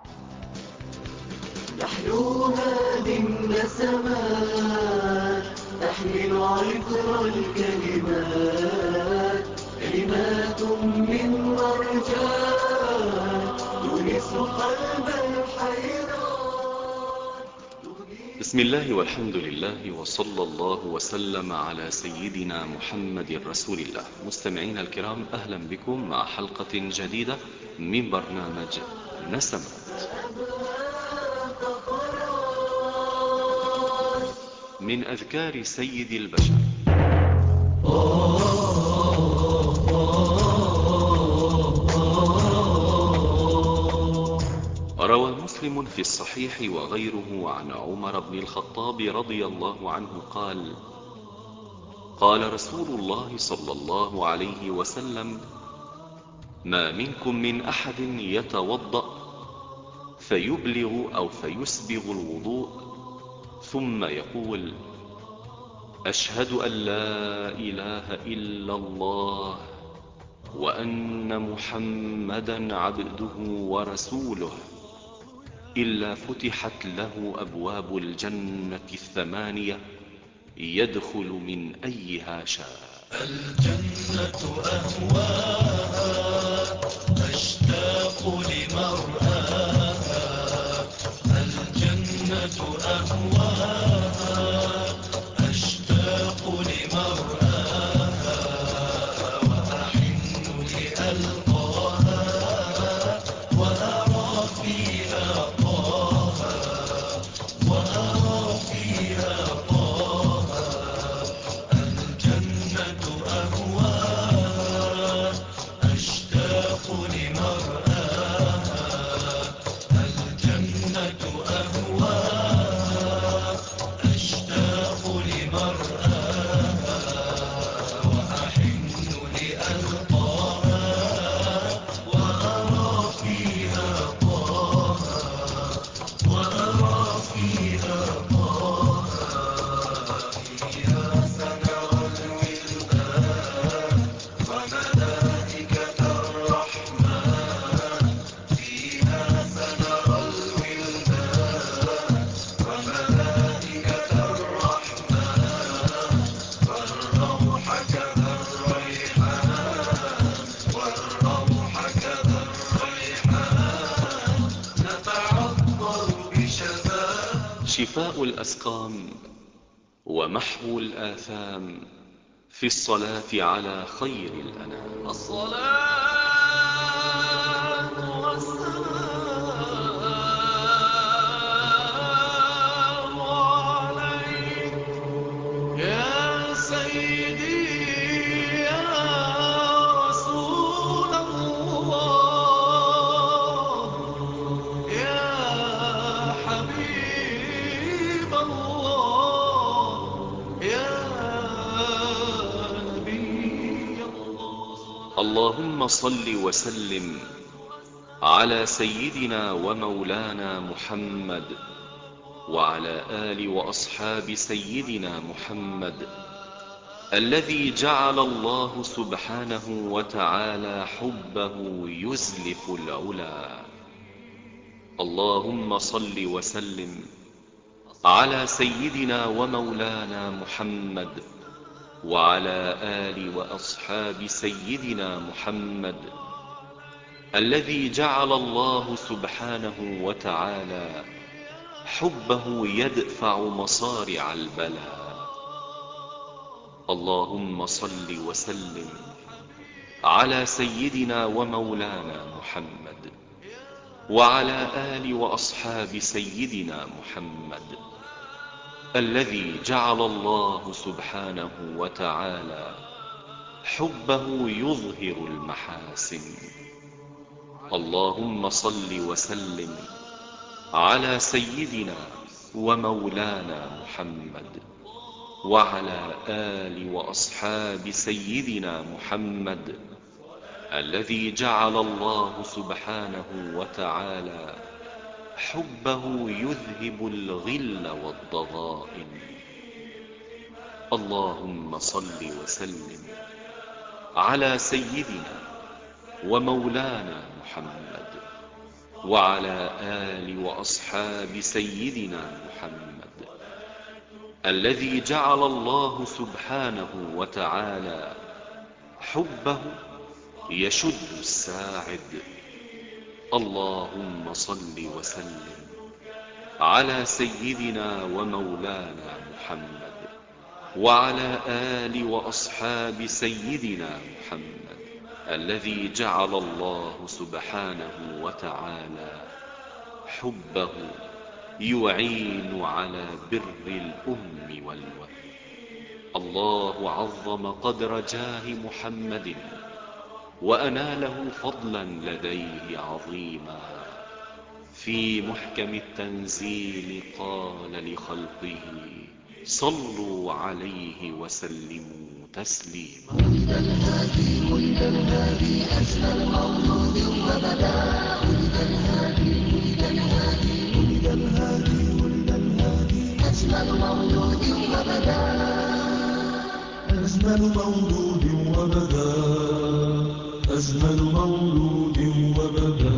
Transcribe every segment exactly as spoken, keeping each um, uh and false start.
نحن هذه النسمات تحمل عطر الكلمات، كلمات من مرجان تونس قلب الحيران. بسم الله والحمد لله وصلى الله وسلم على سيدنا محمد رسول الله. مستمعين الكرام، أهلا بكم مع حلقة جديدة من برنامج نسمات من أذكار سيد البشر. روى مسلم في الصحيح وغيره عن عمر بن الخطاب رضي الله عنه قال: قال رسول الله صلى الله عليه وسلم: ما منكم من أحد يتوضأ فيبلغ أو فيسبغ الوضوء ثم يقول: أشهد أن لا إله إلا الله وأن محمدا عبده ورسوله، إلا فتحت له أبواب الجنة الثمانية يدخل من أيها شاء. الجنة أهواها أشتاق لمرآها، الجنة أهواها أشتاق لمرآها، وأحن لألقاها وأرى فيها طه، وأرى فيها طه. الجنة أهواها أشتاق لمرآها، الجنة أهواها أشتاق لمرآها، وأحن لألقاها وأرى فيها طه، وأرى فيها طه. فيها سنرى الولدان وملائكة الرحمن، فيها سنرى الولدان وملائكة الرحمن، والروح كذا الريحان، والروح كذا الريحان، نتعطر بشذا. شفاء الأسقام ومحو الآثام في الصلاة على خير الأنام. الصلاة والسلام عليك يا سيدي يا رسول الله، يا حبيب الله، يا نبي الله. اللهم صل وسلم على سيدنا ومولانا محمد وعلى آل وأصحاب سيدنا محمد، الذي جعل الله سبحانه وتعالى حبه يزلف العلا. اللهم صل وسلم على سيدنا ومولانا محمد وعلى آل وأصحاب سيدنا محمد، الذي جعل الله سبحانه وتعالى حبه يدفع مصارع البلاء. اللهم صل وسلم على سيدنا ومولانا محمد وعلى آل وأصحاب سيدنا محمد، الذي جعل الله سبحانه وتعالى حبه يظهر المحاسن. اللهم صل وسلم على سيدنا ومولانا محمد وعلى آل وأصحاب سيدنا محمد، الذي جعل الله سبحانه وتعالى حبه يذهب الغل والضغائن. اللهم صل وسلم على سيدنا ومولانا محمد وعلى آل وأصحاب سيدنا محمد الذي جعل الله سبحانه وتعالى حبه يشد الساعد. اللهم صل وسلم على سيدنا ومولانا محمد وعلى آل وأصحاب سيدنا محمد الذي جعل الله سبحانه وتعالى حبه يعين على بر الأم والولد. الله عظم قدر جاه محمد وأناله فضلا لديه عظيما. في محكم التنزيل قال لخلقه صلوا عليه وسلموا تسليما. ولد الهادي ولد الهادي أجمل مولود وبدا. ولد الهادي ولد الهادي ولد الهادي ولد الهادي أجمل مولود وبدا. أجمل مولود وبدا. أجمل مولود وبدا.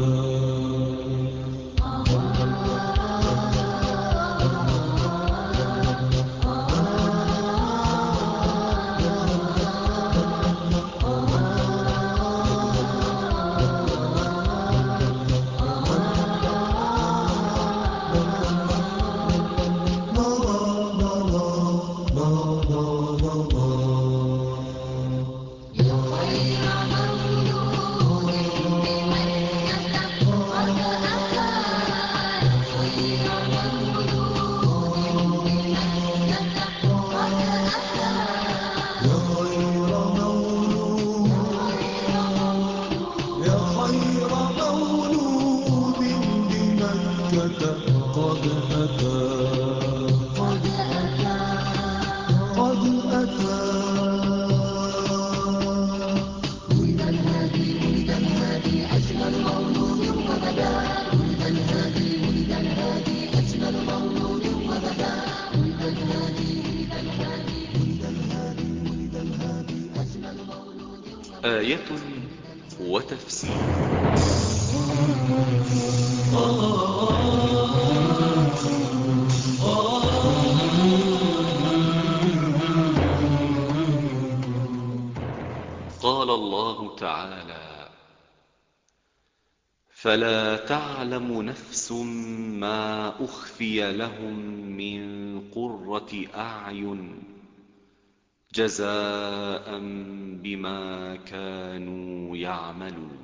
آية وتفسير. قال الله تعالى: فلا تعلم نفس ما أخفي لهم من قرة أعين جزاء بما كانوا يعملون.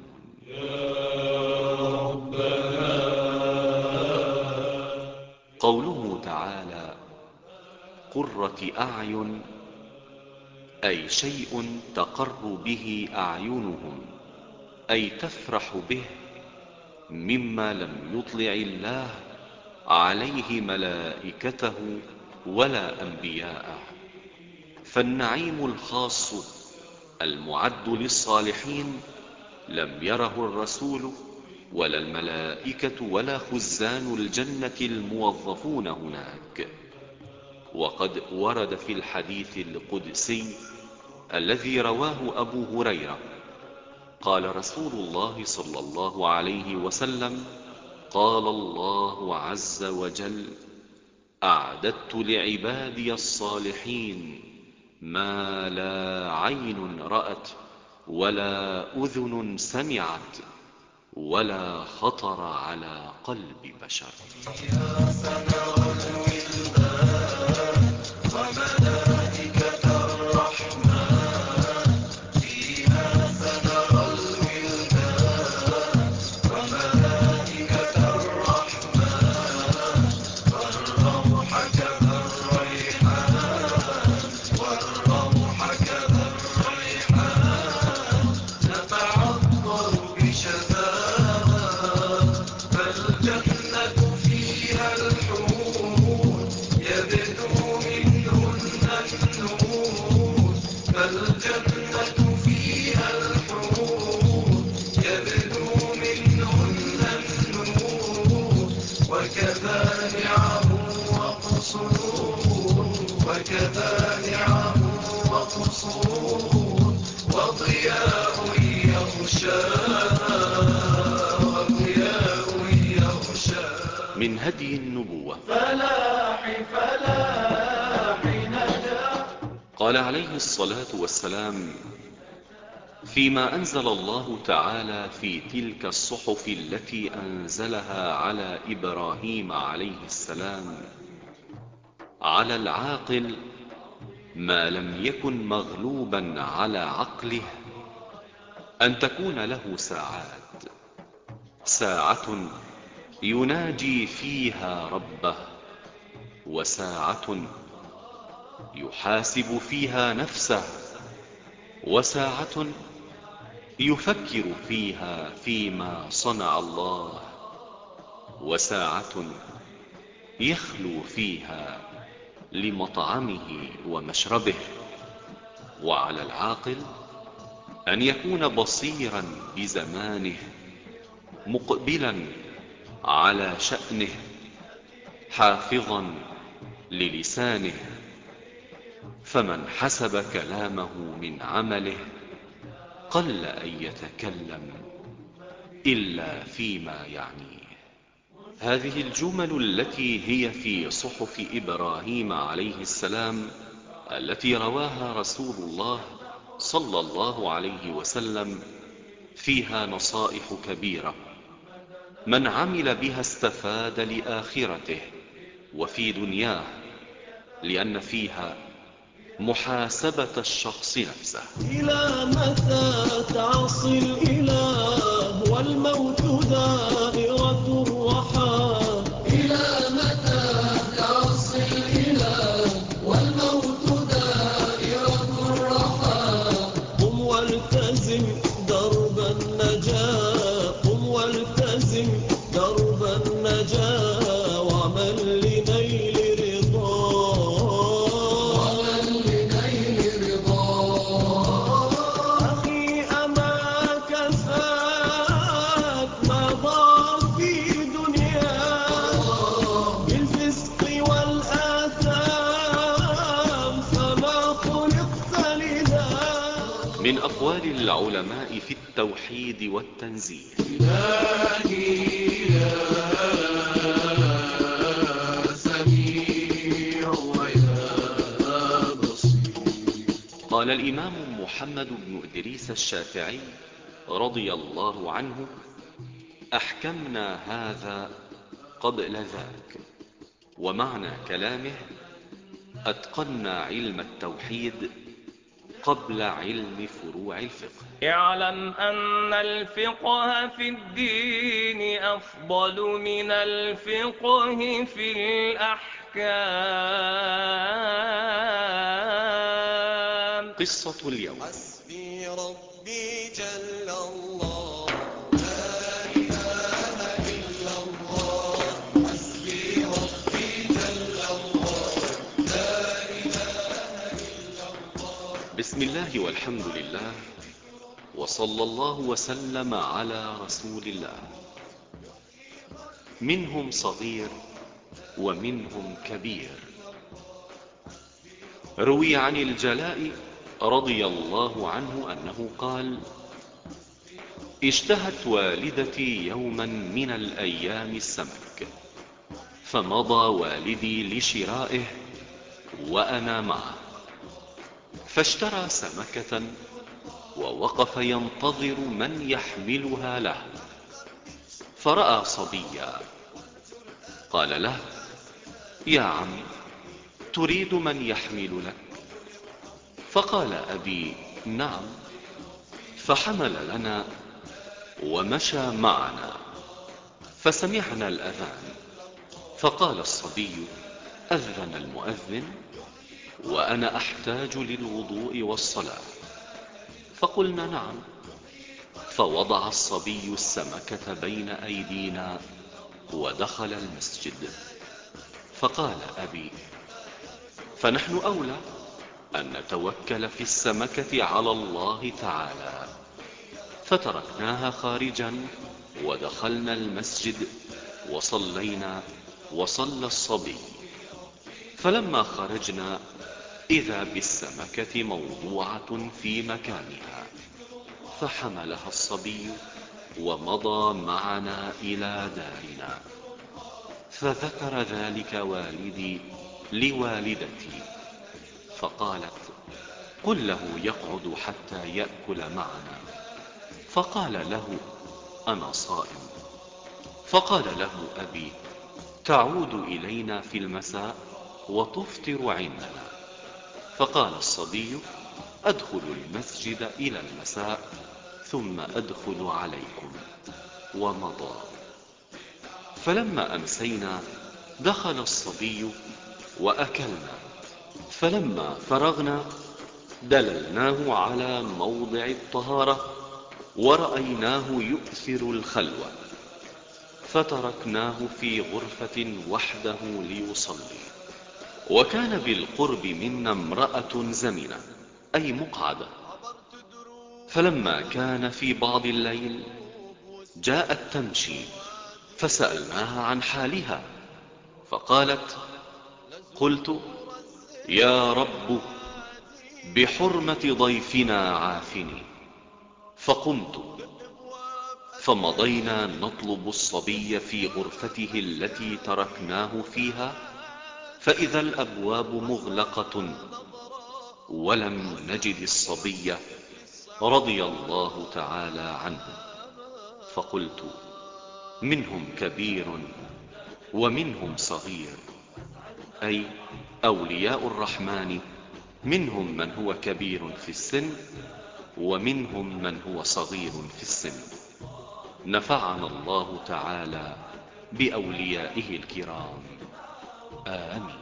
قوله تعالى قرة أعين أي شيء تقر به أعينهم، أي تفرح به، مما لم يطلع الله عليه ملائكته ولا أنبياءه. فالنعيم الخاص المعد للصالحين لم يره الرسول ولا الملائكة ولا خزان الجنة الموظفون هناك. وقد ورد في الحديث القدسي الذي رواه أبو هريرة قال رسول الله صلى الله عليه وسلم: قال الله عز وجل: أعددت لعبادي الصالحين ما لا عين رأت ولا أذن سمعت ولا خطر على قلب بشر. فالجنة فيها الحور من هدي النبوة. فلاح فلاح نجاح. قال عليه الصلاة والسلام فيما أنزل الله تعالى في تلك الصحف التي أنزلها على إبراهيم عليه السلام: على العاقل ما لم يكن مغلوبا على عقله أن تكون له ساعات، ساعة يناجي فيها ربه، وساعة يحاسب فيها نفسه، وساعة يفكر فيها فيما صنع الله، وساعة يخلو فيها لمطعمه ومشربه. وعلى العاقل أن يكون بصيرا بزمانه، مقبلا على شأنه، حافظا للسانه، فمن حسب كلامه من عمله قل أن يتكلم إلا فيما يعنيه. هذه الجمل التي هي في صحف إبراهيم عليه السلام التي رواها رسول الله صلى الله عليه وسلم فيها نصائح كبيرة، من عمل بها استفاد لآخرته وفي دنياه، لأن فيها محاسبة الشخص نفسه. إلى متى تعصي الإله والموت دائرة الرحى. إلى متى تعصي الإله والموت دائرة الرحى. قم والتزم درب النجاة، قم والتزم درب النجاة، واعمل لنيل من أقوال العلماء في التوحيد والتنزيه: إلهي يا سميع ويا بصير. قال الإمام محمد بن إدريس الشافعي رضي الله عنه: أحكمنا هذا قبل ذاك. ومعنى كلامه: أتقنا علم التوحيد قبل علم فروع الفقه. اعلم أن الفقه في الدين أفضل من الفقه في الأحكام. قصة اليوم: حسبي ربي جل الله، لا إله إلا الله. حسبي ربي جل الله، لا إله إلا الله. بسم الله والحمد لله، وصلى الله وسلم على رسول الله. منهم صغير ومنهم كبير. روي عن الجلاء رضي الله عنه أنه قال: اشتهت والدتي يوما من الأيام السمك، فمضى والدي لشرائه وأنا معه، فاشترى سمكة ووقف ينتظر من يحملها له، فرأى صبيا، قال له: يا عم، تريد من يحمل لك؟ فقال أبي: نعم. فحمل لنا ومشى معنا، فسمعنا الأذان، فقال الصبي: أذن المؤذن وأنا أحتاج للوضوء والصلاة. فقلنا: نعم. فوضع الصبي السمكة بين أيدينا ودخل المسجد. فقال أبي: فنحن أولى أن نتوكل في السمكة على الله تعالى. فتركناها خارجا ودخلنا المسجد وصلينا وصلى الصبي. فلما خرجنا إذا بالسمكة موضوعة في مكانها، فحملها الصبي ومضى معنا إلى دارنا. فذكر ذلك والدي لوالدتي، فقالت: قل له يقعد حتى يأكل معنا. فقال له: أنا صائم. فقال له أبي: تعود إلينا في المساء وتفطر عندنا. فقال الصبي: أدخل المسجد إلى المساء ثم أدخل عليكم. ومضى. فلما أمسينا دخل الصبي وأكلنا، فلما فرغنا دللناه على موضع الطهارة ورأيناه يؤثر الخلوة، فتركناه في غرفة وحده ليصلي. وكان بالقرب منا امرأة زمنة، أي مقعدة. فلما كان في بعض الليل جاءت تمشي، فسألناها عن حالها، فقالت: قلت: يا رب بحرمة ضيفنا عافني. فقمت، فمضينا نطلب الصبي في غرفته التي تركناه فيها، فإذا الأبواب مغلقة، ولم نجد الصبي رضي الله تعالى عنه. فقلت: منهم كبير ومنهم صغير، أي أولياء الرحمن منهم من هو كبير في السن ومنهم من هو صغير في السن. نفعنا الله تعالى بأوليائه الكرام، آمين.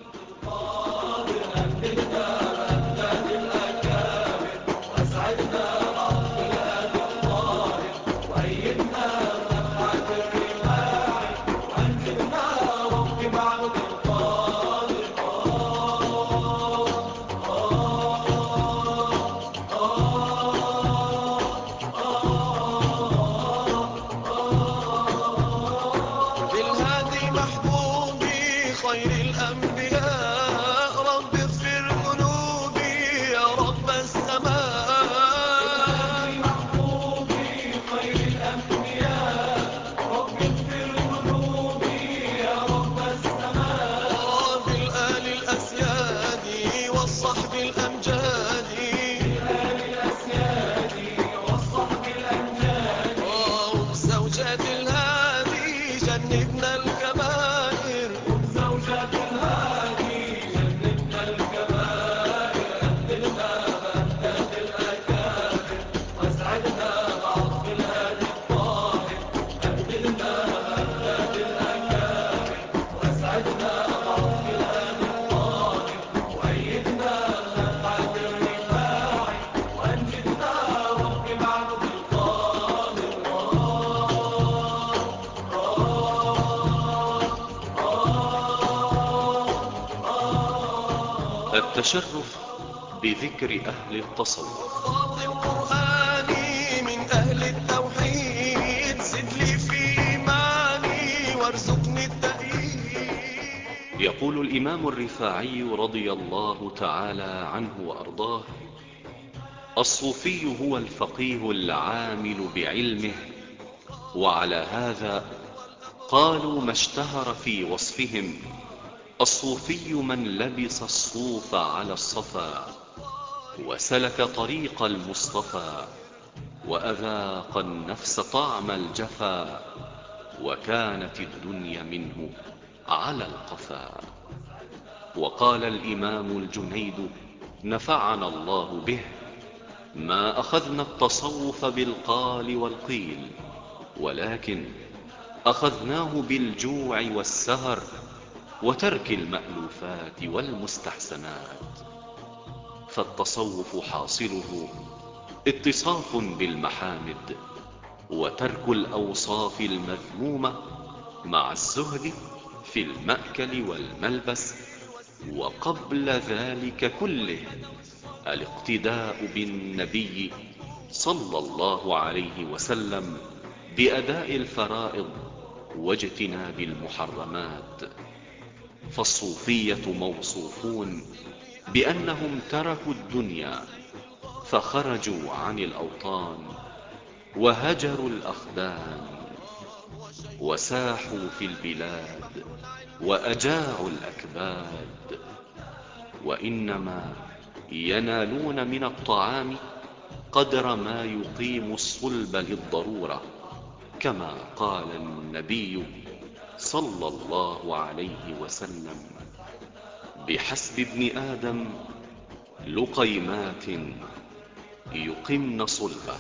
بالهادي محبوبي خير الأنبياء رب اغفر ذنوبي يا رب السماء. بالهادي محبوبي خير الأنبياء رب اغفر ذنوبي يا رب السماء. بالآل الأسياد والصحب الأمجاد، بالآل الأسياد والصحب الأمجاد، وبزوجات الهادي جنبنا الكبائر، وبزوجات الهادي جنبنا الكبائر. أهدنا بهجة الأكابر واسعدنا بعطف الهادي الطاهر. أهدنا بهجة الأكابر واسعدنا بعطف الهادي الطاهر. وأيدنا بنفعة الرفاعي وأنجدنا رب بعبد القادر. التشرف بذكر أهل التصوف. صوت القرآن من أهل التوحيد، زد لي في إيماني وارزقني التأييد. يقول الإمام الرفاعي رضي الله تعالى عنه وأرضاه: الصوفي هو الفقيه العامل بعلمه. وعلى هذا قالوا ما اشتهر في وصفهم: الصوفي من لبس الصوف على الصفا وسلك طريق المصطفى، وأذاق النفس طعم الجفا، وكانت الدنيا منه على القفا. وقال الإمام الجنيد نفعنا الله به: ما أخذنا التصوف بالقال والقيل، ولكن أخذناه بالجوع والسهر وترك المألوفات والمستحسنات. فالتصوف حاصله اتصاف بالمحامد وترك الأوصاف المذمومة، مع الزهد في المأكل والملبس، وقبل ذلك كله الاقتداء بالنبي صلى الله عليه وسلم بأداء الفرائض واجتناب المحرمات. فالصوفية موصوفون بأنهم تركوا الدنيا فخرجوا عن الأوطان وهجروا الأخدان. وساحوا في البلاد وأجاعوا الأكباد، وإنما ينالون من الطعام قدر ما يقيم الصلب للضرورة، كما قال النبي صلى الله عليه وسلم: بحسب ابن آدم لقيمات يقمن صلبه.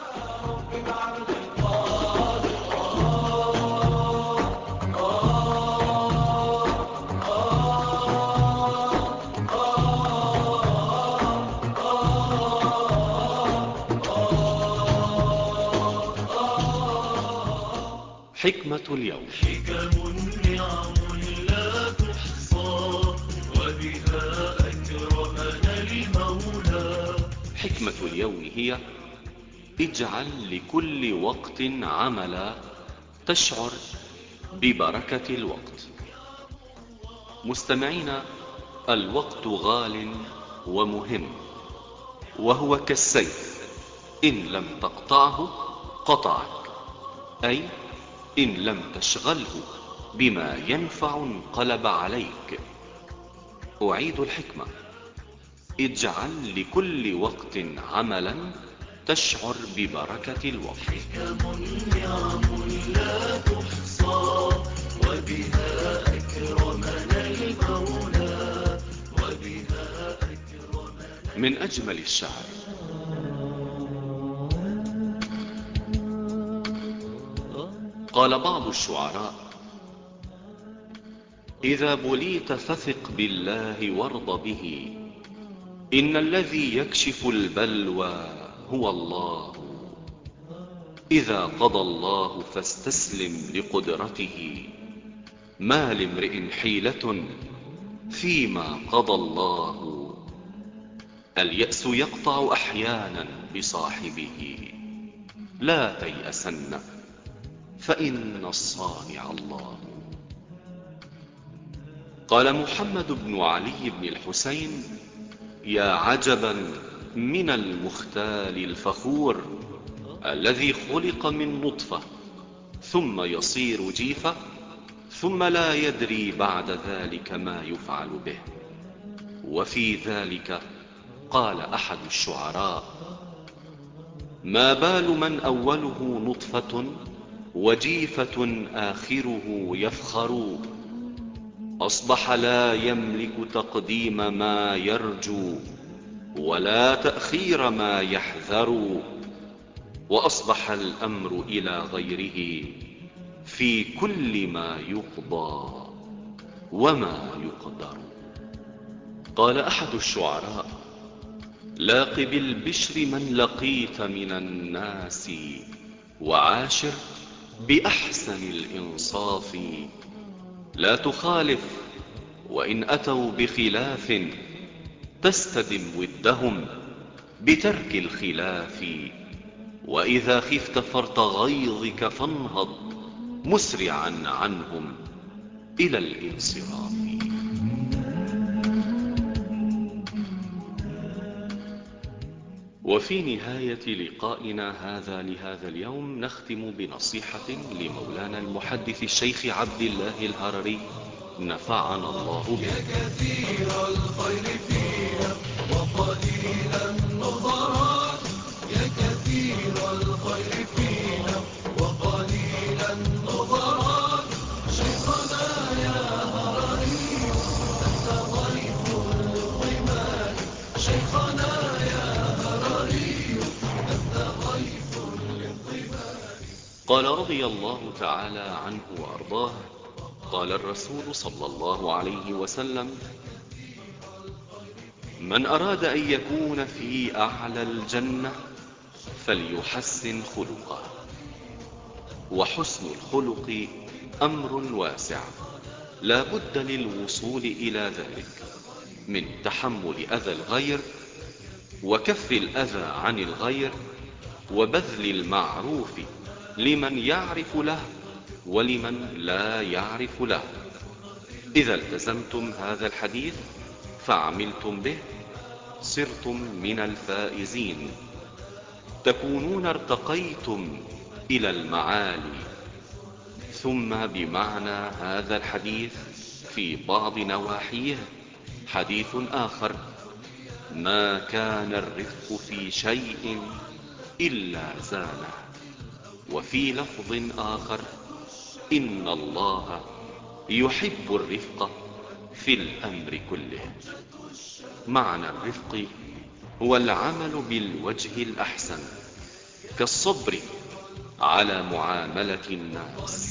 حكمة اليوم. حكم نعم لا تحصى، وبها أكرمنا المولى. حكمة اليوم هي: اجعل لكل وقت عملا تشعر ببركة الوقت. مستمعين، الوقت غال ومهم، وهو كالسيف، إن لم تقطعه قطعك، أي إن لم تشغله بما ينفع انقلب عليك. أعيد الحكمة: اجعل لكل وقت عملا تشعر ببركة الوقت. حكم نعم لا تحصى، وبها أكرمنا المولى. وبها أكرمنا. من أجمل الشعر: قال بعض الشعراء: إذا بليت فثق بالله وارض به، إن الذي يكشف البلوى هو الله. إذا قضى الله فاستسلم لقدرته، ما لامرئ حيلة فيما قضى الله. اليأس يقطع أحيانا بصاحبه، لا تيأسن فإن الصانع الله. قال محمد بن علي بن الحسين: يا عجبا من المختال الفخور، الذي خلق من نطفة ثم يصير جيفة، ثم لا يدري بعد ذلك ما يفعل به. وفي ذلك قال أحد الشعراء: ما بال من أوله نطفة وجيفة آخره يفخر، أصبح لا يملك تقديم ما يرجو ولا تأخير ما يحذر، وأصبح الأمر إلى غيره في كل ما يقضى وما يقدر. قال أحد الشعراء: لاق بالبشر من لقيت من الناس، وعاشر بأحسن الإنصاف. لا تخالف، وإن أتوا بخلاف تستدم ودهم بترك الخلاف. وإذا خفت فرط غيظك فانهض مسرعا عنهم إلى الانصراف. وفي نهاية لقائنا هذا لهذا اليوم نختم بنصيحة لمولانا المحدث الشيخ عبد الله الهرري، نفعنا الله به. يا كثير الخير فينا وقليل النظرات، يا كثير الخير فينا وقليل النظرات. شيخنا يا هرري أنت ضيف القمال، شيخنا يا هرري أنت ضيف القمال. قال رضي الله تعالى عنه وأرضاه: قال الرسول صلى الله عليه وسلم: من أراد أن يكون في أعلى الجنة فليحسن خلقه. وحسن الخلق أمر واسع، لا بد للوصول إلى ذلك من تحمل أذى الغير، وكف الأذى عن الغير، وبذل المعروف لمن يعرف له ولمن لا يعرف له. إذا التزمتم هذا الحديث فعملتم به صرتم من الفائزين، تكونون ارتقيتم إلى المعالي، ثم بمعنى هذا الحديث في بعض نواحيه حديث آخر: ما كان الرفق في شيء إلا زانه. وفي لفظ آخر: إن الله يحب الرفق في الأمر كله. معنى الرفق هو العمل بالوجه الأحسن، كالصبر على معاملة الناس.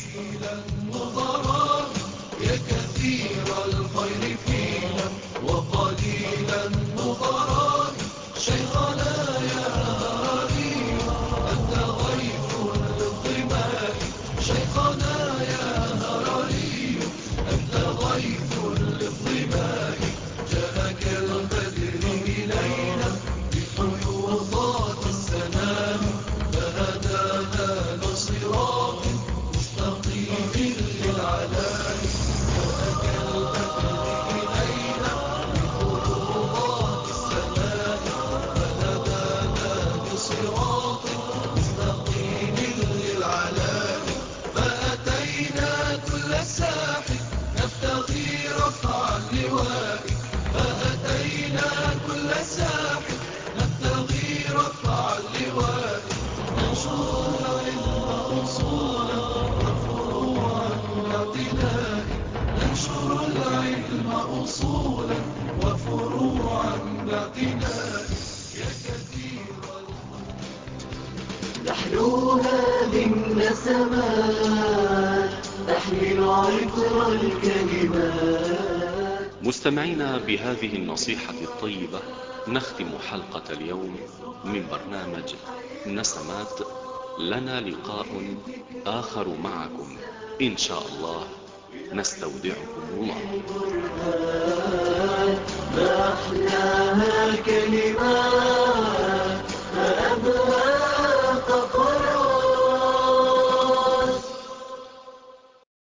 يا كثير الخير فينا وقليل النظراء، شيخنا يا هادي أنت غيث للظماء، شيخنا يا هادي أنت غيث للظماء، جاءك البدر إلينا بفيوضات السماء، فهدانا لصراط مستقيم للعلاء، جاءك البدر إلينا بفيوضات السماء، فهدانا لصراط مستقيم للعلاء، فأتينا كل ساحل نبتغي رفع اللواء، فأتينا كل ساحل نبتغي رفع اللواء، ننشر العلم أصولا وفروعا باعتناء، ننشر العلم أصولا وفروعا باعتناء، يا كثير نحن هذه النسمات نحمل عطر الكلمات. مستمعينا، بهذه النصيحة الطيبة نختم حلقة اليوم من برنامج نسمات. لنا لقاء آخر معكم إن شاء الله، نستودعكم الله. ما أحلاها كلمات